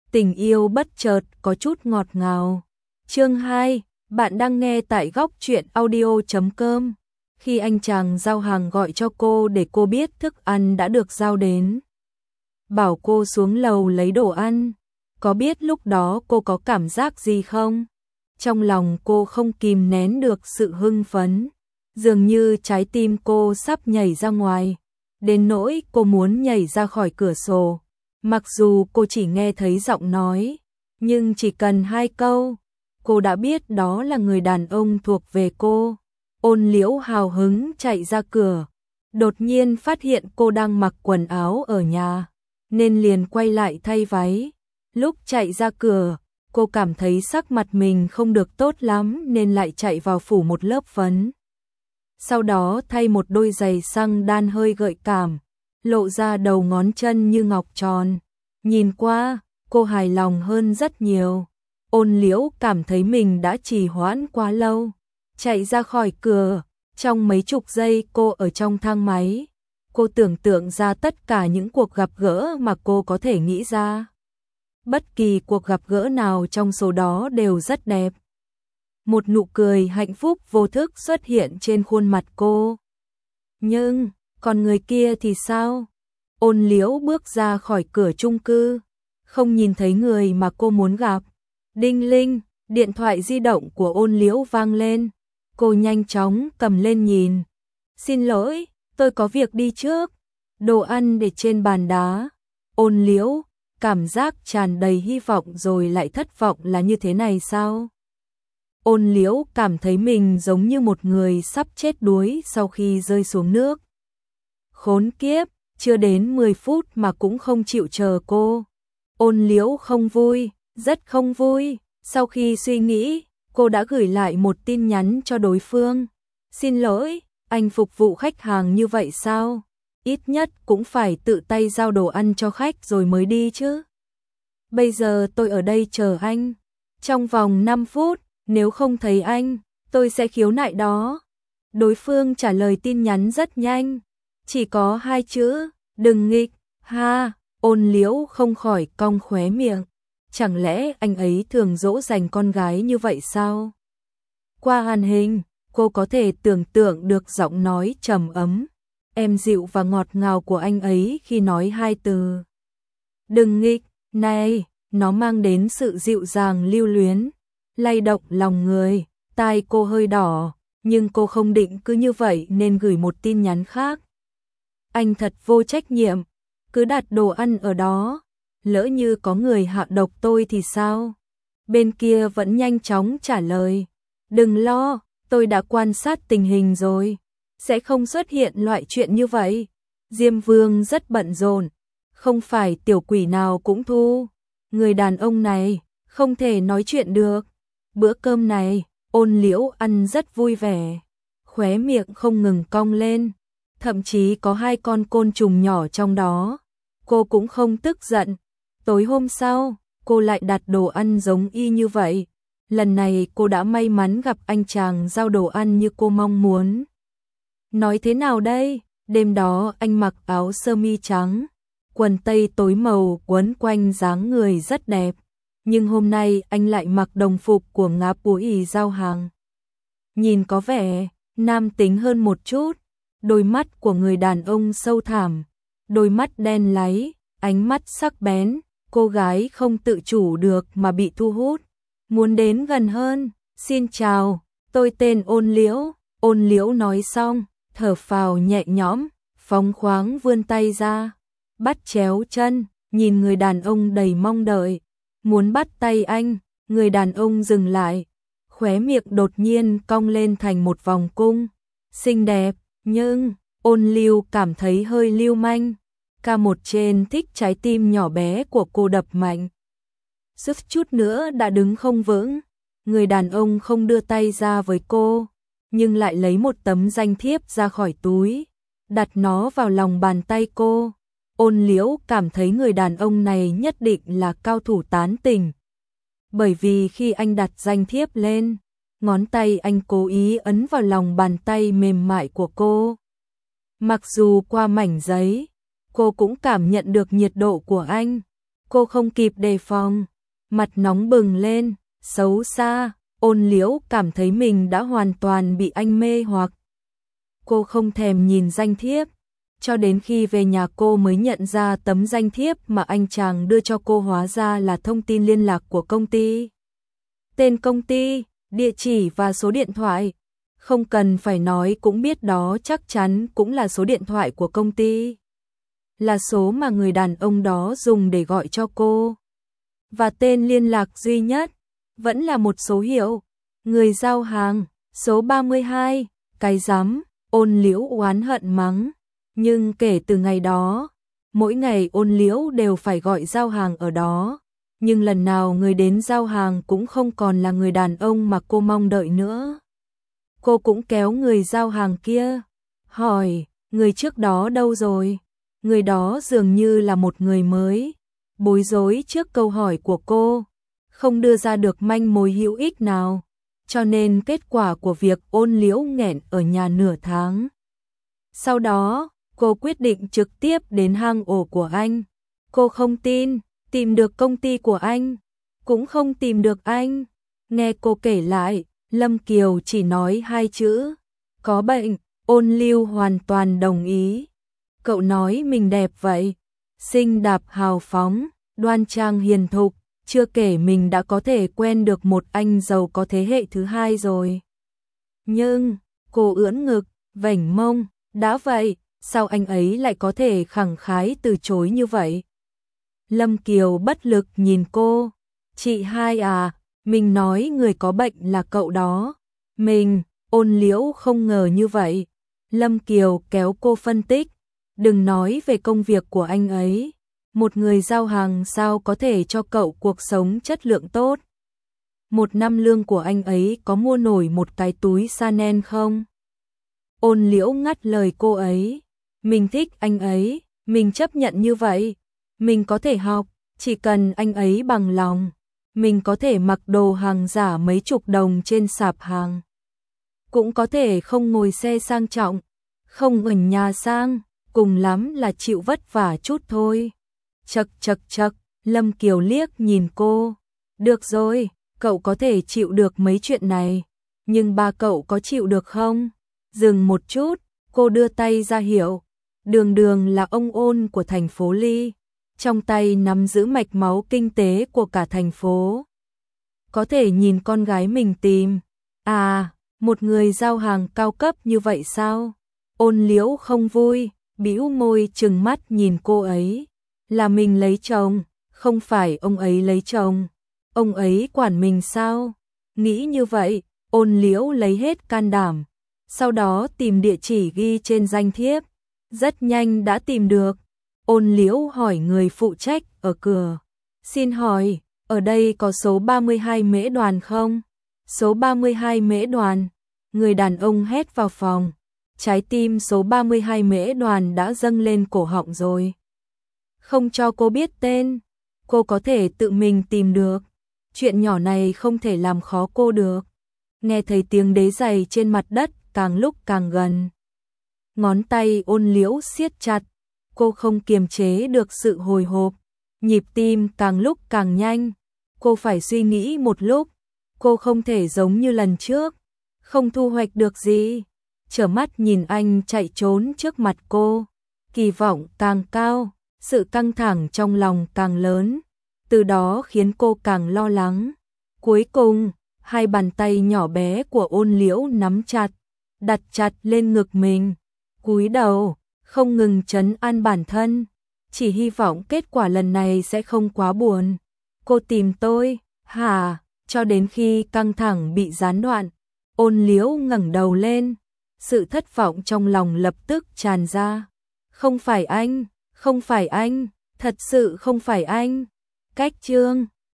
Tình yêu bất chợt có chút ngọt ngào. Chương 2, bạn đang nghe tại góc truyện audio.com. Khi anh chàng giao hàng gọi cho cô để cô biết thức ăn đã được giao đến, bảo cô xuống lầu lấy đồ ăn. Có biết lúc đó cô có cảm giác gì không? Trong lòng cô không kìm nén được sự hưng phấn, dường như trái tim cô sắp nhảy ra ngoài, đến nỗi cô muốn nhảy ra khỏi cửa sổ. Mặc dù cô chỉ nghe thấy giọng nói, nhưng chỉ cần 2 câu, cô đã biết đó là người đàn ông thuộc về cô. Ôn Liễu hào hứng chạy ra cửa, đột nhiên phát hiện cô đang mặc quần áo ở nhà, nên liền quay lại thay váy. Lúc chạy ra cửa, cô cảm thấy sắc mặt mình không được tốt lắm nên lại chạy vào phủ một lớp phấn. Sau đó thay một đôi giày xăng đan hơi gợi cảm, lộ ra đầu ngón chân như ngọc tròn. Nhìn qua, cô hài lòng hơn rất nhiều. Ôn Liễu cảm thấy mình đã trì hoãn quá lâu. Chạy ra khỏi cửa, trong mấy chục giây cô ở trong thang máy. Cô tưởng tượng ra tất cả những cuộc gặp gỡ mà cô có thể nghĩ ra. Bất kỳ cuộc gặp gỡ nào trong số đó đều rất đẹp. Một nụ cười hạnh phúc vô thức xuất hiện trên khuôn mặt cô. Nhưng, còn người kia thì sao? Ôn Liễu bước ra khỏi cửa chung cư, không nhìn thấy người mà cô muốn gặp. Đinh linh, điện thoại di động của Ôn Liễu vang lên. Cô nhanh chóng cầm lên nhìn. Xin lỗi, tôi có việc đi trước. Đồ ăn để trên bàn đá. Ôn Liễu, cảm giác tràn đầy hy vọng rồi lại thất vọng là như thế này sao? Ôn Liễu cảm thấy mình giống như một người sắp chết đuối sau khi rơi xuống nước. Khốn kiếp, chưa đến 10 phút mà cũng không chịu chờ cô. Ôn Liễu không vui, rất không vui. Sau khi suy nghĩ, cô đã gửi lại một tin nhắn cho đối phương. Xin lỗi, anh phục vụ khách hàng như vậy sao? Ít nhất cũng phải tự tay giao đồ ăn cho khách rồi mới đi chứ. Bây giờ tôi ở đây chờ anh. Trong vòng 5 phút, nếu không thấy anh, tôi sẽ khiếu nại đó. Đối phương trả lời tin nhắn rất nhanh. Chỉ có 2 chữ, đừng nghịch, ha. Ôn Liễu không khỏi cong khóe miệng. Chẳng lẽ anh ấy thường dỗ dành con gái như vậy sao? Qua màn hình, cô có thể tưởng tượng được giọng nói trầm ấm, êm dịu và ngọt ngào của anh ấy khi nói 2 từ. Đừng nghịch, này, nó mang đến sự dịu dàng lưu luyến, lay động lòng người. Tai cô hơi đỏ, nhưng cô không định cứ như vậy nên gửi một tin nhắn khác. Anh thật vô trách nhiệm, cứ đặt đồ ăn ở đó. Lỡ như có người hạ độc tôi thì sao? Bên kia vẫn nhanh chóng trả lời. Đừng lo, tôi đã quan sát tình hình rồi. Sẽ không xuất hiện loại chuyện như vậy. Diêm Vương rất bận rộn, không phải tiểu quỷ nào cũng thu. Người đàn ông này không thể nói chuyện được. Bữa cơm này, Ôn Liễu ăn rất vui vẻ. Khóe miệng không ngừng cong lên. Thậm chí có 2 con côn trùng nhỏ trong đó. Cô cũng không tức giận. Tối hôm sau, cô lại đặt đồ ăn giống y như vậy. Lần này cô đã may mắn gặp anh chàng giao đồ ăn như cô mong muốn. Nói thế nào đây? Đêm đó anh mặc áo sơ mi trắng, quần tây tối màu quấn quanh dáng người rất đẹp. Nhưng hôm nay anh lại mặc đồng phục của ngáp búi giao hàng. Nhìn có vẻ nam tính hơn một chút. Đôi mắt của người đàn ông sâu thẳm, đôi mắt đen láy, ánh mắt sắc bén. Cô gái không tự chủ được mà bị thu hút, muốn đến gần hơn. Xin chào, tôi tên Ôn Liễu. Ôn Liễu nói xong, thở phào nhẹ nhõm, phóng khoáng vươn tay ra, bắt chéo chân, nhìn người đàn ông đầy mong đợi. Muốn bắt tay anh, người đàn ông dừng lại, khóe miệng đột nhiên cong lên thành một vòng cung. Xinh đẹp, nhưng Ôn Liễu cảm thấy hơi lưu manh. K1 trên thích trái tim nhỏ bé của cô đập mạnh. Suýt chút nữa đã đứng không vững. Người đàn ông không đưa tay ra với cô, nhưng lại lấy một tấm danh thiếp ra khỏi túi, đặt nó vào lòng bàn tay cô. Ôn Liễu cảm thấy người đàn ông này nhất định là cao thủ tán tình. Bởi vì khi anh đặt danh thiếp lên, ngón tay anh cố ý ấn vào lòng bàn tay mềm mại của cô. Mặc dù qua mảnh giấy, cô cũng cảm nhận được nhiệt độ của anh. Cô không kịp đề phòng, mặt nóng bừng lên, xấu xa. Ôn Liễu cảm thấy mình đã hoàn toàn bị anh mê hoặc. Cô không thèm nhìn danh thiếp, cho đến khi về nhà cô mới nhận ra tấm danh thiếp mà anh chàng đưa cho cô hóa ra là thông tin liên lạc của công ty. Tên công ty, địa chỉ và số điện thoại. Không cần phải nói cũng biết đó chắc chắn cũng là số điện thoại của công ty. Là số mà người đàn ông đó dùng để gọi cho cô. Và tên liên lạc duy nhất vẫn là một số hiệu. Người giao hàng, số 32, cái rắm. Ôn Liễu oán hận mắng. Nhưng kể từ ngày đó, mỗi ngày Ôn Liễu đều phải gọi giao hàng ở đó. Nhưng lần nào người đến giao hàng cũng không còn là người đàn ông mà cô mong đợi nữa. Cô cũng kéo người giao hàng kia, hỏi, người trước đó đâu rồi? Người đó dường như là một người mới, bối rối trước câu hỏi của cô, không đưa ra được manh mối hữu ích nào, cho nên kết quả của việc Ôn Liễu nghẹn ở nhà nửa tháng. Sau đó, cô quyết định trực tiếp đến hang ổ của anh. Cô không tin, tìm được công ty của anh, cũng không tìm được anh. Nghe cô kể lại, Lâm Kiều chỉ nói 2 chữ, có bệnh. Ôn Lưu hoàn toàn đồng ý. Cậu nói mình đẹp vậy, xinh đẹp hào phóng, đoan trang hiền thục, chưa kể mình đã có thể quen được một anh giàu có thế hệ thứ 2 rồi. Nhưng, cô ưỡn ngực, vểnh mông, đã vậy, sao anh ấy lại có thể khẳng khái từ chối như vậy? Lâm Kiều bất lực nhìn cô, chị hai à, mình nói người có bệnh là cậu đó. Mình, Ôn Liễu không ngờ như vậy. Lâm Kiều kéo cô phân tích, đừng nói về công việc của anh ấy. Một người giao hàng sao có thể cho cậu cuộc sống chất lượng tốt. 1 năm lương của anh ấy có mua nổi một cái túi Chanel không? Ôn Liễu ngắt lời cô ấy, mình thích anh ấy, mình chấp nhận như vậy. Mình có thể học, chỉ cần anh ấy bằng lòng. Mình có thể mặc đồ hàng giả mấy chục đồng trên sạp hàng. Cũng có thể không ngồi xe sang trọng, không ở nhà sang, cùng lắm là chịu vất vả chút thôi. Chậc chậc chậc, Lâm Kiều liếc nhìn cô. Được rồi, cậu có thể chịu được mấy chuyện này, nhưng ba cậu có chịu được không? Dừng một chút, cô đưa tay ra hiệu. Đường Đường là ông Ôn của thành phố Ly, trong tay nắm giữ mạch máu kinh tế của cả thành phố. Có thể nhìn con gái mình tìm. À, một người giao hàng cao cấp như vậy sao? Ôn Liễu không vui, bĩu môi trừng mắt nhìn cô ấy. Là mình lấy chồng, không phải ông ấy lấy chồng. Ông ấy quản mình sao? Nghĩ như vậy, Ôn Liễu lấy hết can đảm. Sau đó tìm địa chỉ ghi trên danh thiếp. Rất nhanh đã tìm được. Ôn Liễu hỏi người phụ trách ở cửa. Xin hỏi, ở đây có số 32 Mễ Đoàn không? Số 32 Mễ Đoàn. Người đàn ông hét vào phòng. Trái tim số 32 Mễ Đoàn đã dâng lên cổ họng rồi. Không cho cô biết tên. Cô có thể tự mình tìm được. Chuyện nhỏ này không thể làm khó cô được. Nghe thấy tiếng đế giày trên mặt đất càng lúc càng gần. Ngón tay Ôn Liễu siết chặt. Cô không kiềm chế được sự hồi hộp. Nhịp tim càng lúc càng nhanh. Cô phải suy nghĩ một lúc. Cô không thể giống như lần trước. Không thu hoạch được gì. Trở mắt nhìn anh chạy trốn trước mặt cô. Kỳ vọng càng cao. Sự căng thẳng trong lòng càng lớn. Từ đó khiến cô càng lo lắng. Cuối cùng, hai bàn tay nhỏ bé của Ôn Liễu nắm chặt, đặt chặt lên ngực mình. Cúi đầu, không ngừng trấn an bản thân. Chỉ hy vọng kết quả lần này sẽ không quá buồn. Cô tìm tôi, hả? Cho đến khi căng thẳng bị gián đoạn, Ôn Liễu ngẩng đầu lên. Sự thất vọng trong lòng lập tức tràn ra. Không phải anh, không phải anh, thật sự không phải anh. Cách chương